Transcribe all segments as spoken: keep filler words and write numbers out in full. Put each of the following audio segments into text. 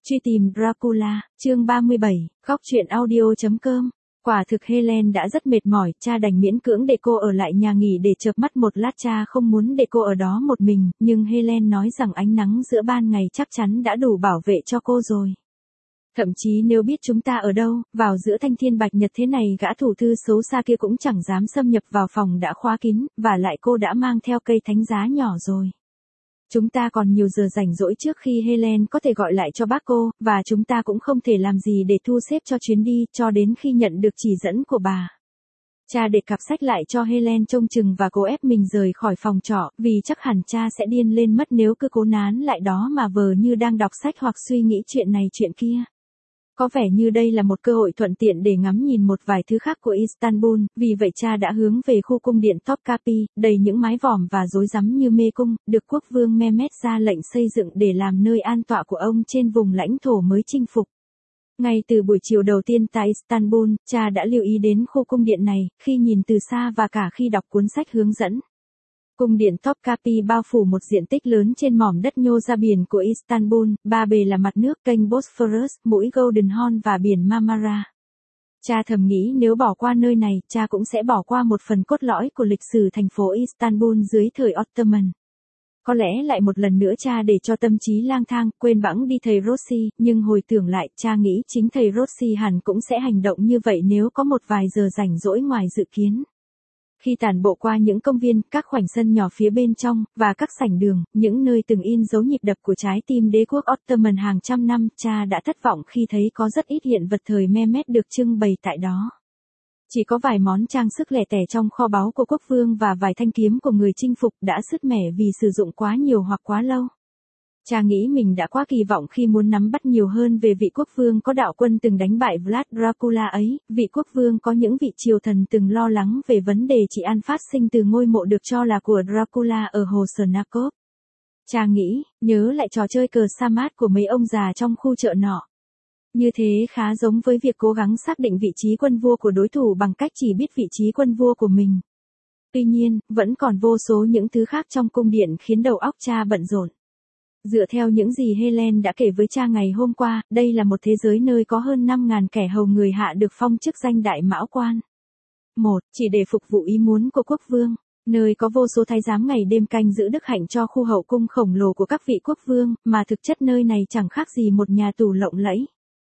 Truy tìm Dracula, chương ba mươi bảy, khóc chuyện audio chấm com. Quả thực Helen đã rất mệt mỏi, cha đành miễn cưỡng để cô ở lại nhà nghỉ để chợp mắt một lát. Cha không muốn để cô ở đó một mình, nhưng Helen nói rằng ánh nắng giữa ban ngày chắc chắn đã đủ bảo vệ cho cô rồi. Thậm chí nếu biết chúng ta ở đâu, vào giữa thanh thiên bạch nhật thế này, gã thủ thư xấu xa kia cũng chẳng dám xâm nhập vào phòng đã khóa kín, và lại cô đã mang theo cây thánh giá nhỏ rồi. Chúng ta còn nhiều giờ rảnh rỗi trước khi Helen có thể gọi lại cho bác cô, và chúng ta cũng không thể làm gì để thu xếp cho chuyến đi, cho đến khi nhận được chỉ dẫn của bà. Cha để cặp sách lại cho Helen trông chừng và cố ép mình rời khỏi phòng trọ, vì chắc hẳn cha sẽ điên lên mất nếu cứ cố nán lại đó mà vờ như đang đọc sách hoặc suy nghĩ chuyện này chuyện kia. Có vẻ như đây là một cơ hội thuận tiện để ngắm nhìn một vài thứ khác của Istanbul, vì vậy cha đã hướng về khu cung điện Topkapi, đầy những mái vòm và rối rắm như mê cung, được quốc vương Mehmet ra lệnh xây dựng để làm nơi an tọa của ông trên vùng lãnh thổ mới chinh phục. Ngay từ buổi chiều đầu tiên tại Istanbul, cha đã lưu ý đến khu cung điện này, khi nhìn từ xa và cả khi đọc cuốn sách hướng dẫn. Cung điện Topkapi bao phủ một diện tích lớn trên mỏm đất nhô ra biển của Istanbul, ba bề là mặt nước kênh Bosphorus, mũi Golden Horn và biển Marmara. Cha thầm nghĩ nếu bỏ qua nơi này, cha cũng sẽ bỏ qua một phần cốt lõi của lịch sử thành phố Istanbul dưới thời Ottoman. Có lẽ lại một lần nữa cha để cho tâm trí lang thang, quên bẵng đi thầy Rossi, nhưng hồi tưởng lại, cha nghĩ chính thầy Rossi hẳn cũng sẽ hành động như vậy nếu có một vài giờ rảnh rỗi ngoài dự kiến. Khi tản bộ qua những công viên, các khoảnh sân nhỏ phía bên trong, và các sảnh đường, những nơi từng in dấu nhịp đập của trái tim đế quốc Ottoman hàng trăm năm, cha đã thất vọng khi thấy có rất ít hiện vật thời Mehmet được trưng bày tại đó. Chỉ có vài món trang sức lẻ tẻ trong kho báu của quốc vương và vài thanh kiếm của người chinh phục đã sứt mẻ vì sử dụng quá nhiều hoặc quá lâu. Cha nghĩ mình đã quá kỳ vọng khi muốn nắm bắt nhiều hơn về vị quốc vương có đạo quân từng đánh bại Vlad Dracula ấy, vị quốc vương có những vị triều thần từng lo lắng về vấn đề trị an phát sinh từ ngôi mộ được cho là của Dracula ở hồ Snarkov. Cha nghĩ, nhớ lại trò chơi cờ sa mát của mấy ông già trong khu chợ nọ. Như thế khá giống với việc cố gắng xác định vị trí quân vua của đối thủ bằng cách chỉ biết vị trí quân vua của mình. Tuy nhiên, vẫn còn vô số những thứ khác trong cung điện khiến đầu óc cha bận rộn. Dựa theo những gì Helen đã kể với cha ngày hôm qua, đây là một thế giới nơi có hơn năm nghìn kẻ hầu người hạ được phong chức danh đại mão quan. một. Chỉ để phục vụ ý muốn của quốc vương. Nơi có vô số thái giám ngày đêm canh giữ đức hạnh cho khu hậu cung khổng lồ của các vị quốc vương, mà thực chất nơi này chẳng khác gì một nhà tù lộng lẫy.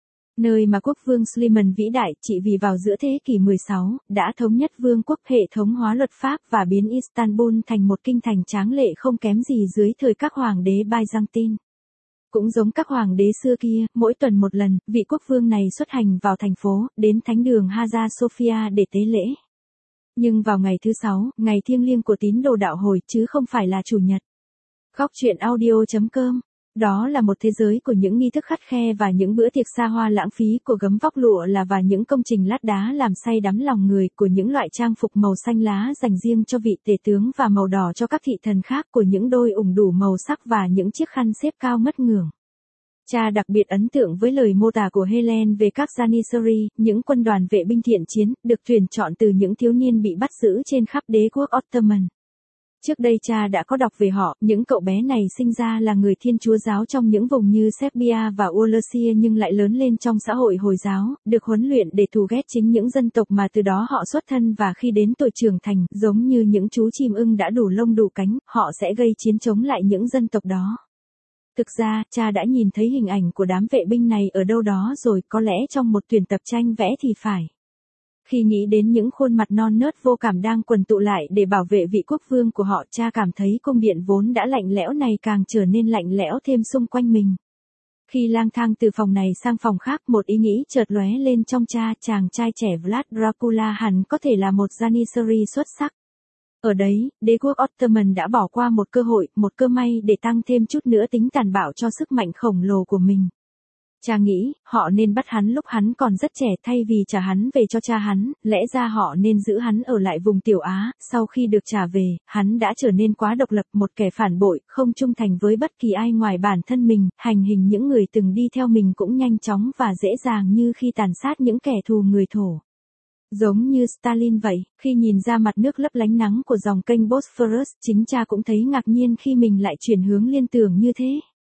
Nơi mà quốc vương Suleiman vĩ đại, chỉ vì vào giữa thế kỷ mười sáu, đã thống nhất vương quốc, hệ thống hóa luật pháp và biến Istanbul thành một kinh thành tráng lệ không kém gì dưới thời các hoàng đế Byzantine. Cũng giống các hoàng đế xưa kia, mỗi tuần một lần, vị quốc vương này xuất hành vào thành phố, đến thánh đường Hagia Sophia để tế lễ. Nhưng vào ngày thứ sáu, ngày thiêng liêng của tín đồ đạo hồi, chứ không phải là chủ nhật. Khóc chuyện audio chấm com. Đó là một thế giới của những nghi thức khắt khe và những bữa tiệc xa hoa lãng phí, của gấm vóc lụa là và những công trình lát đá làm say đắm lòng người, của những loại trang phục màu xanh lá dành riêng cho vị tể tướng và màu đỏ cho các thị thần khác, của những đôi ủng đủ màu sắc và những chiếc khăn xếp cao mất ngưỡng. Cha đặc biệt ấn tượng với lời mô tả của Helen về các Janissary, những quân đoàn vệ binh thiện chiến, được tuyển chọn từ những thiếu niên bị bắt giữ trên khắp đế quốc Ottoman. Trước đây cha đã có đọc về họ, những cậu bé này sinh ra là người Thiên Chúa giáo trong những vùng như Serbia và Wallachia nhưng lại lớn lên trong xã hội Hồi giáo, được huấn luyện để thù ghét chính những dân tộc mà từ đó họ xuất thân, và khi đến tuổi trưởng thành, giống như những chú chim ưng đã đủ lông đủ cánh, họ sẽ gây chiến chống lại những dân tộc đó. Thực ra, cha đã nhìn thấy hình ảnh của đám vệ binh này ở đâu đó rồi, có lẽ trong một tuyển tập tranh vẽ thì phải. Khi nghĩ đến những khuôn mặt non nớt vô cảm đang quần tụ lại để bảo vệ vị quốc vương của họ, cha cảm thấy cung điện vốn đã lạnh lẽo này càng trở nên lạnh lẽo thêm xung quanh mình. Khi lang thang từ phòng này sang phòng khác, một ý nghĩ chợt lóe lên trong cha, chàng trai trẻ Vlad Dracula hẳn có thể là một Janissary xuất sắc. Ở đấy, đế quốc Ottoman đã bỏ qua một cơ hội, một cơ may để tăng thêm chút nữa tính tàn bạo cho sức mạnh khổng lồ của mình. Cha nghĩ, họ nên bắt hắn lúc hắn còn rất trẻ thay vì trả hắn về cho cha hắn, lẽ ra họ nên giữ hắn ở lại vùng Tiểu Á. Sau khi được trả về, hắn đã trở nên quá độc lập, một kẻ phản bội, không trung thành với bất kỳ ai ngoài bản thân mình, hành hình những người từng đi theo mình cũng nhanh chóng và dễ dàng như khi tàn sát những kẻ thù người thổ. Giống như Stalin vậy, khi nhìn ra mặt nước lấp lánh nắng của dòng kênh Bosphorus, chính cha cũng thấy ngạc nhiên khi mình lại chuyển hướng liên tưởng như thế.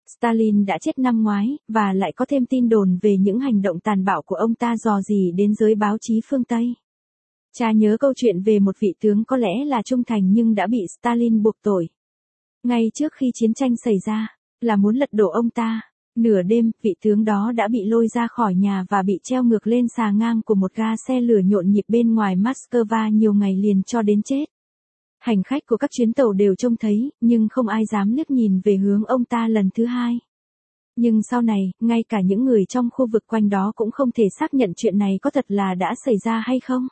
Stalin đã chết năm ngoái, và lại có thêm tin đồn về những hành động tàn bạo của ông ta dò dỉ đến giới báo chí phương Tây. Cha nhớ câu chuyện về một vị tướng có lẽ là trung thành nhưng đã bị Stalin buộc tội. Ngay trước khi chiến tranh xảy ra, là muốn lật đổ ông ta. Nửa đêm, vị tướng đó đã bị lôi ra khỏi nhà và bị treo ngược lên xà ngang của một ga xe lửa nhộn nhịp bên ngoài Moscow nhiều ngày liền cho đến chết. Hành khách của các chuyến tàu đều trông thấy, nhưng không ai dám liếc nhìn về hướng ông ta lần thứ hai. Nhưng sau này, ngay cả những người trong khu vực quanh đó cũng không thể xác nhận chuyện này có thật là đã xảy ra hay không.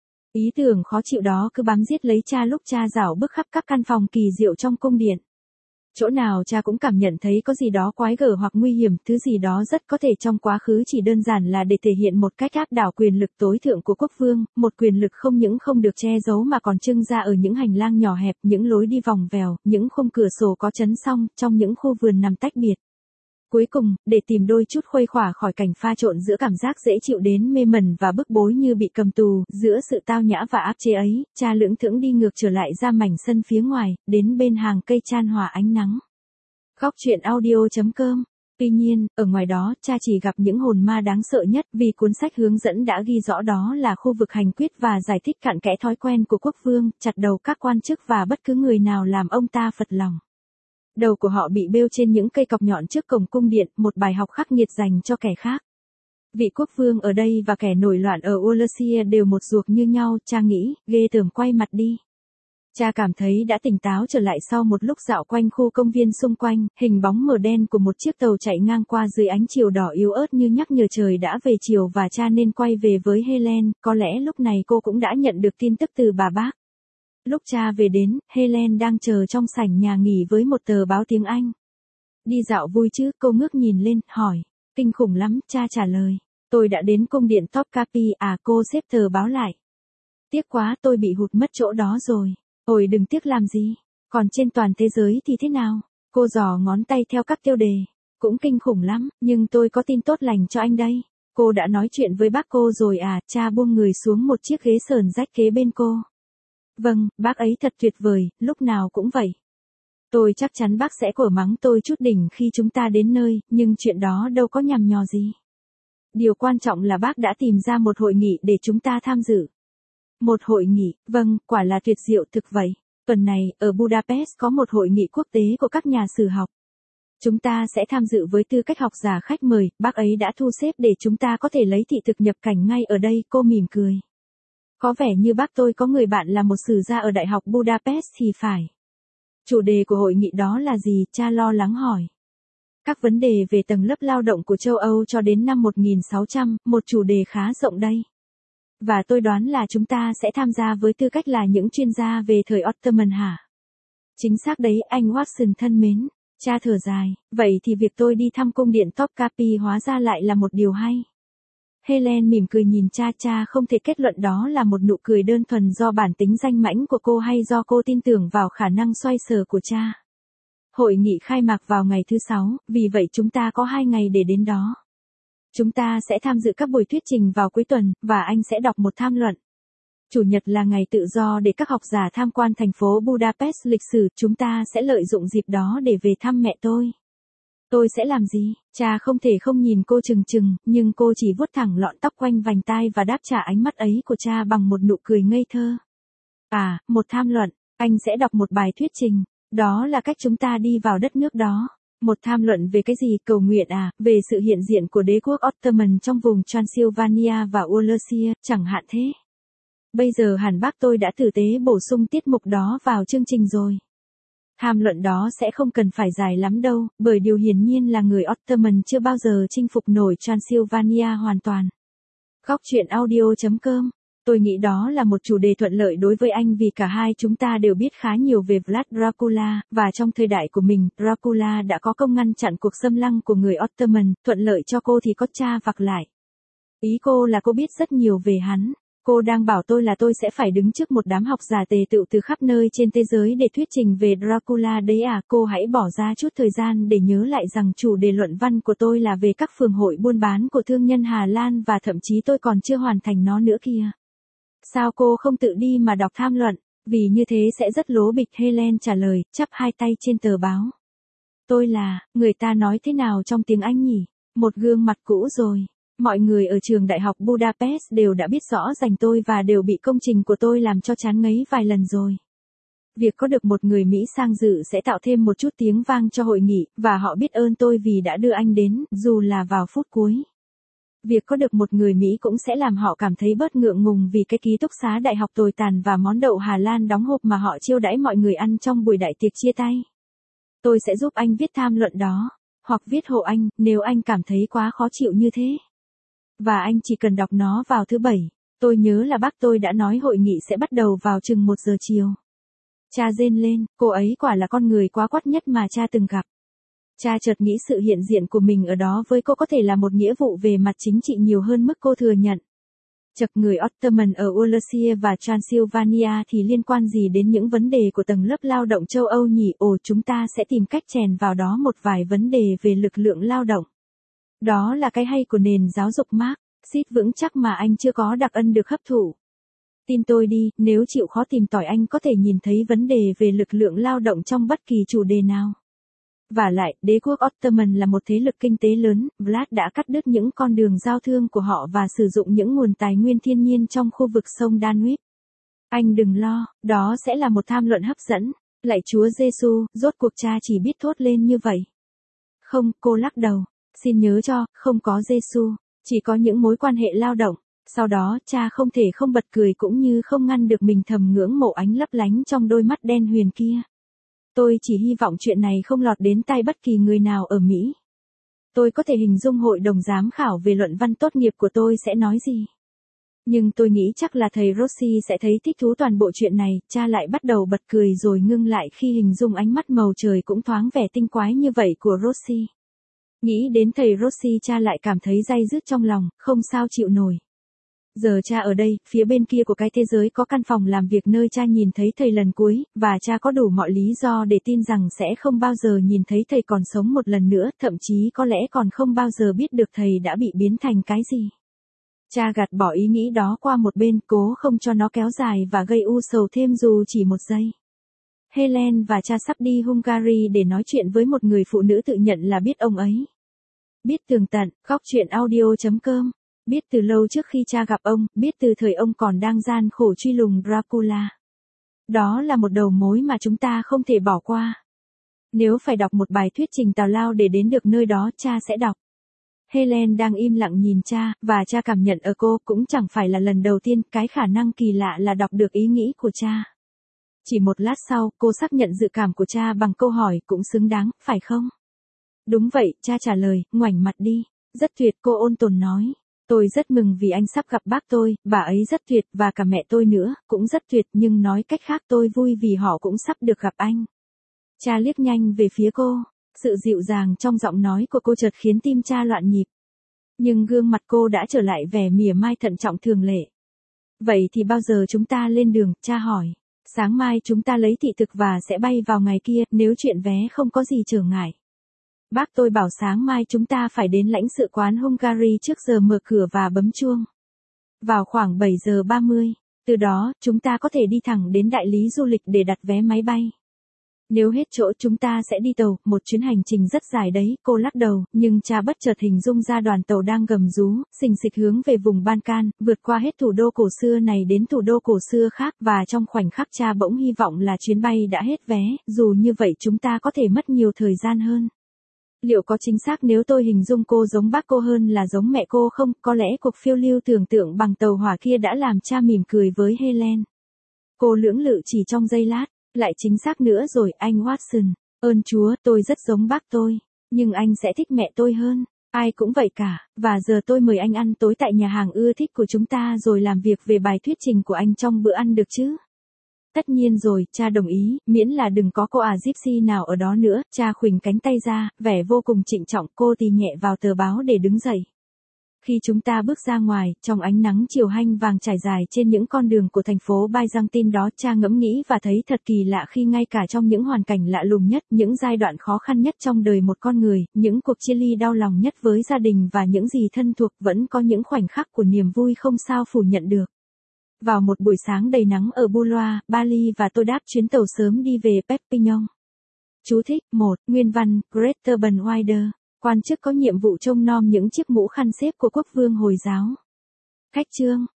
Ý tưởng khó chịu đó cứ bám giết lấy cha lúc cha dạo bước khắp các căn phòng kỳ diệu trong cung điện. Chỗ nào cha cũng cảm nhận thấy có gì đó quái gở hoặc nguy hiểm, thứ gì đó rất có thể trong quá khứ chỉ đơn giản là để thể hiện một cách áp đảo quyền lực tối thượng của quốc vương, một quyền lực không những không được che giấu mà còn trưng ra ở những hành lang nhỏ hẹp, những lối đi vòng vèo, những khung cửa sổ có chắn song, trong những khu vườn nằm tách biệt. Cuối cùng, để tìm đôi chút khuây khỏa khỏi cảnh pha trộn giữa cảm giác dễ chịu đến mê mẩn và bức bối như bị cầm tù, giữa sự tao nhã và áp chế ấy, cha lững thững đi ngược trở lại ra mảnh sân phía ngoài, đến bên hàng cây chan hòa ánh nắng. Góc truyện audio chấm com. Tuy nhiên, ở ngoài đó, cha chỉ gặp những hồn ma đáng sợ nhất vì cuốn sách hướng dẫn đã ghi rõ đó là khu vực hành quyết và giải thích cặn kẽ thói quen của quốc vương, chặt đầu các quan chức và bất cứ người nào làm ông ta phật lòng. Đầu của họ bị bêu trên những cây cọc nhọn trước cổng cung điện, một bài học khắc nghiệt dành cho kẻ khác. Vị quốc vương ở đây và kẻ nổi loạn ở Wallachia đều một ruột như nhau, cha nghĩ, ghê tởm quay mặt đi. Cha cảm thấy đã tỉnh táo trở lại sau một lúc dạo quanh khu công viên xung quanh, hình bóng mờ đen của một chiếc tàu chạy ngang qua dưới ánh chiều đỏ yếu ớt như nhắc nhở trời đã về chiều và cha nên quay về với Helen, có lẽ lúc này cô cũng đã nhận được tin tức từ bà bác. Lúc cha về đến, Helen đang chờ trong sảnh nhà nghỉ với một tờ báo tiếng Anh. Đi dạo vui chứ, cô ngước nhìn lên, hỏi. Kinh khủng lắm, cha trả lời. Tôi đã đến cung điện Topkapi, à cô xếp tờ báo lại. Tiếc quá, tôi bị hụt mất chỗ đó rồi. Ôi đừng tiếc làm gì. Còn trên toàn thế giới thì thế nào? Cô giò ngón tay theo các tiêu đề. Cũng kinh khủng lắm, nhưng tôi có tin tốt lành cho anh đây. Cô đã nói chuyện với bác cô rồi à, cha buông người xuống một chiếc ghế sờn rách kế bên cô. Vâng, bác ấy thật tuyệt vời, lúc nào cũng vậy. Tôi chắc chắn bác sẽ cổ mắng tôi chút đỉnh khi chúng ta đến nơi, nhưng chuyện đó đâu có nhằm nhò gì. Điều quan trọng là bác đã tìm ra một hội nghị để chúng ta tham dự. Một hội nghị, vâng, quả là tuyệt diệu thực vậy. Tuần này, ở Budapest có một hội nghị quốc tế của các nhà sử học. Chúng ta sẽ tham dự với tư cách học giả khách mời, bác ấy đã thu xếp để chúng ta có thể lấy thị thực nhập cảnh ngay ở đây, cô mỉm cười. Có vẻ như bác tôi có người bạn là một sử gia ở Đại học Budapest thì phải. Chủ đề của hội nghị đó là gì, cha lo lắng hỏi. Các vấn đề về tầng lớp lao động của châu Âu cho đến năm một nghìn sáu trăm, một chủ đề khá rộng đây. Và tôi đoán là chúng ta sẽ tham gia với tư cách là những chuyên gia về thời Ottoman hả? Chính xác đấy, anh Watson thân mến. Cha thở dài, vậy thì việc tôi đi thăm cung điện Topkapi hóa ra lại là một điều hay. Helen mỉm cười nhìn cha, cha không thể kết luận đó là một nụ cười đơn thuần do bản tính danh mãnh của cô hay do cô tin tưởng vào khả năng xoay sở của cha. Hội nghị khai mạc vào ngày thứ sáu, vì vậy chúng ta có hai ngày để đến đó. Chúng ta sẽ tham dự các buổi thuyết trình vào cuối tuần, và anh sẽ đọc một tham luận. Chủ nhật là ngày tự do để các học giả tham quan thành phố Budapest lịch sử, chúng ta sẽ lợi dụng dịp đó để về thăm mẹ tôi. Tôi sẽ làm gì? Cha không thể không nhìn cô chừng chừng, nhưng cô chỉ vuốt thẳng lọn tóc quanh vành tai và đáp trả ánh mắt ấy của cha bằng một nụ cười ngây thơ. À, một tham luận, anh sẽ đọc một bài thuyết trình, đó là cách chúng ta đi vào đất nước đó. Một tham luận về cái gì, cầu nguyện à, về sự hiện diện của đế quốc Ottoman trong vùng Transylvania và Wallachia, chẳng hạn thế. Bây giờ hẳn bác tôi đã tử tế bổ sung tiết mục đó vào chương trình rồi. Tham luận đó sẽ không cần phải dài lắm đâu, bởi điều hiển nhiên là người Ottoman chưa bao giờ chinh phục nổi Transylvania hoàn toàn. Góc truyện audio chấm com. Tôi nghĩ đó là một chủ đề thuận lợi đối với anh vì cả hai chúng ta đều biết khá nhiều về Vlad Dracula, và trong thời đại của mình, Dracula đã có công ngăn chặn cuộc xâm lăng của người Ottoman, thuận lợi cho cô thì có cha vặc lại. Ý cô là cô biết rất nhiều về hắn. Cô đang bảo tôi là tôi sẽ phải đứng trước một đám học giả tề tựu từ khắp nơi trên thế giới để thuyết trình về Dracula đấy à? Cô hãy bỏ ra chút thời gian để nhớ lại rằng chủ đề luận văn của tôi là về các phường hội buôn bán của thương nhân Hà Lan và thậm chí tôi còn chưa hoàn thành nó nữa kìa. Sao cô không tự đi mà đọc tham luận? Vì như thế sẽ rất lố bịch, Helen trả lời, chắp hai tay trên tờ báo. Tôi là, người ta nói thế nào trong tiếng Anh nhỉ? Một gương mặt cũ rồi. Mọi người ở trường đại học Budapest đều đã biết rõ rành tôi và đều bị công trình của tôi làm cho chán ngấy vài lần rồi. Việc có được một người Mỹ sang dự sẽ tạo thêm một chút tiếng vang cho hội nghị, và họ biết ơn tôi vì đã đưa anh đến, dù là vào phút cuối. Việc có được một người Mỹ cũng sẽ làm họ cảm thấy bớt ngượng ngùng vì cái ký túc xá đại học tồi tàn và món đậu Hà Lan đóng hộp mà họ chiêu đãi mọi người ăn trong buổi đại tiệc chia tay. Tôi sẽ giúp anh viết tham luận đó, hoặc viết hộ anh, nếu anh cảm thấy quá khó chịu như thế. Và anh chỉ cần đọc nó vào thứ bảy. Tôi nhớ là bác tôi đã nói hội nghị sẽ bắt đầu vào chừng một giờ chiều. Cha rên lên, cô ấy quả là con người quá quắt nhất mà cha từng gặp. Cha chợt nghĩ sự hiện diện của mình ở đó với cô có thể là một nghĩa vụ về mặt chính trị nhiều hơn mức cô thừa nhận. Chật, người Ottoman ở Wallachia và Transylvania thì liên quan gì đến những vấn đề của tầng lớp lao động châu Âu nhỉ? Ồ, chúng ta sẽ tìm cách chèn vào đó một vài vấn đề về lực lượng lao động. Đó là cái hay của nền giáo dục Marx, xít vững chắc mà anh chưa có đặc ân được hấp thụ. Tin tôi đi, nếu chịu khó tìm tòi anh có thể nhìn thấy vấn đề về lực lượng lao động trong bất kỳ chủ đề nào. Vả lại, đế quốc Ottoman là một thế lực kinh tế lớn, Vlad đã cắt đứt những con đường giao thương của họ và sử dụng những nguồn tài nguyên thiên nhiên trong khu vực sông Danube. Anh đừng lo, đó sẽ là một tham luận hấp dẫn. Lạy Chúa Giêsu, rốt cuộc cha chỉ biết thốt lên như vậy. Không, cô lắc đầu. Xin nhớ cho, không có Giêsu, chỉ có những mối quan hệ lao động. Sau đó, cha không thể không bật cười cũng như không ngăn được mình thầm ngưỡng mộ ánh lấp lánh trong đôi mắt đen huyền kia. Tôi chỉ hy vọng chuyện này không lọt đến tai bất kỳ người nào ở Mỹ. Tôi có thể hình dung hội đồng giám khảo về luận văn tốt nghiệp của tôi sẽ nói gì. Nhưng tôi nghĩ chắc là thầy Rossi sẽ thấy thích thú toàn bộ chuyện này. Cha lại bắt đầu bật cười rồi ngưng lại khi hình dung ánh mắt màu trời cũng thoáng vẻ tinh quái như vậy của Rossi. Nghĩ đến thầy Rossi, cha lại cảm thấy day dứt trong lòng, không sao chịu nổi. Giờ cha ở đây, phía bên kia của cái thế giới có căn phòng làm việc nơi cha nhìn thấy thầy lần cuối, và cha có đủ mọi lý do để tin rằng sẽ không bao giờ nhìn thấy thầy còn sống một lần nữa, thậm chí có lẽ còn không bao giờ biết được thầy đã bị biến thành cái gì. Cha gạt bỏ ý nghĩ đó qua một bên, cố không cho nó kéo dài và gây u sầu thêm dù chỉ một giây. Helen và cha sắp đi Hungary để nói chuyện với một người phụ nữ tự nhận là biết ông ấy. Biết tường tận, góc chuyện audio chấm com. Biết từ lâu trước khi cha gặp ông, biết từ thời ông còn đang gian khổ truy lùng Dracula. Đó là một đầu mối mà chúng ta không thể bỏ qua. Nếu phải đọc một bài thuyết trình tào lao để đến được nơi đó, cha sẽ đọc. Helen đang im lặng nhìn cha, và cha cảm nhận ở cô cũng chẳng phải là lần đầu tiên, cái khả năng kỳ lạ là đọc được ý nghĩ của cha. Chỉ một lát sau, cô xác nhận dự cảm của cha bằng câu hỏi cũng xứng đáng, phải không? Đúng vậy, cha trả lời, ngoảnh mặt đi. Rất tuyệt, cô ôn tồn nói. Tôi rất mừng vì anh sắp gặp bác tôi, bà ấy rất tuyệt, và cả mẹ tôi nữa, cũng rất tuyệt, nhưng nói cách khác tôi vui vì họ cũng sắp được gặp anh. Cha liếc nhanh về phía cô, sự dịu dàng trong giọng nói của cô chợt khiến tim cha loạn nhịp. Nhưng gương mặt cô đã trở lại vẻ mỉa mai thận trọng thường lệ. Vậy thì bao giờ chúng ta lên đường, cha hỏi. Sáng mai chúng ta lấy thị thực và sẽ bay vào ngày kia, nếu chuyện vé không có gì trở ngại. Bác tôi bảo sáng mai chúng ta phải đến lãnh sự quán Hungary trước giờ mở cửa và bấm chuông. Vào khoảng bảy giờ ba mươi, từ đó, chúng ta có thể đi thẳng đến đại lý du lịch để đặt vé máy bay. Nếu hết chỗ chúng ta sẽ đi tàu, một chuyến hành trình rất dài đấy, cô lắc đầu, nhưng cha bất chợt hình dung ra đoàn tàu đang gầm rú, xình xịch hướng về vùng Balkan, vượt qua hết thủ đô cổ xưa này đến thủ đô cổ xưa khác, và trong khoảnh khắc cha bỗng hy vọng là chuyến bay đã hết vé, dù như vậy chúng ta có thể mất nhiều thời gian hơn. Liệu có chính xác nếu tôi hình dung cô giống bác cô hơn là giống mẹ cô không? Có lẽ cuộc phiêu lưu tưởng tượng bằng tàu hỏa kia đã làm cha mỉm cười với Helen. Cô lưỡng lự chỉ trong giây lát, lại chính xác nữa rồi, anh Watson. Ơn Chúa, tôi rất giống bác tôi, nhưng anh sẽ thích mẹ tôi hơn. Ai cũng vậy cả, và giờ tôi mời anh ăn tối tại nhà hàng ưa thích của chúng ta rồi làm việc về bài thuyết trình của anh trong bữa ăn được chứ? Tất nhiên rồi, cha đồng ý, miễn là đừng có cô à Gypsy nào ở đó nữa. Cha khuỳnh cánh tay ra, vẻ vô cùng trịnh trọng, cô tì nhẹ vào tờ báo để đứng dậy. Khi chúng ta bước ra ngoài, trong ánh nắng chiều hanh vàng trải dài trên những con đường của thành phố Byzantine đó, cha ngẫm nghĩ và thấy thật kỳ lạ khi ngay cả trong những hoàn cảnh lạ lùng nhất, những giai đoạn khó khăn nhất trong đời một con người, những cuộc chia ly đau lòng nhất với gia đình và những gì thân thuộc, vẫn có những khoảnh khắc của niềm vui không sao phủ nhận được. Vào một buổi sáng đầy nắng ở Boulogne, Bali và tôi đáp chuyến tàu sớm đi về Perpignan. Chú thích: một. Nguyên văn, Greta Bunwider. Quan chức có nhiệm vụ trông nom những chiếc mũ khăn xếp của quốc vương Hồi giáo. Khách chương.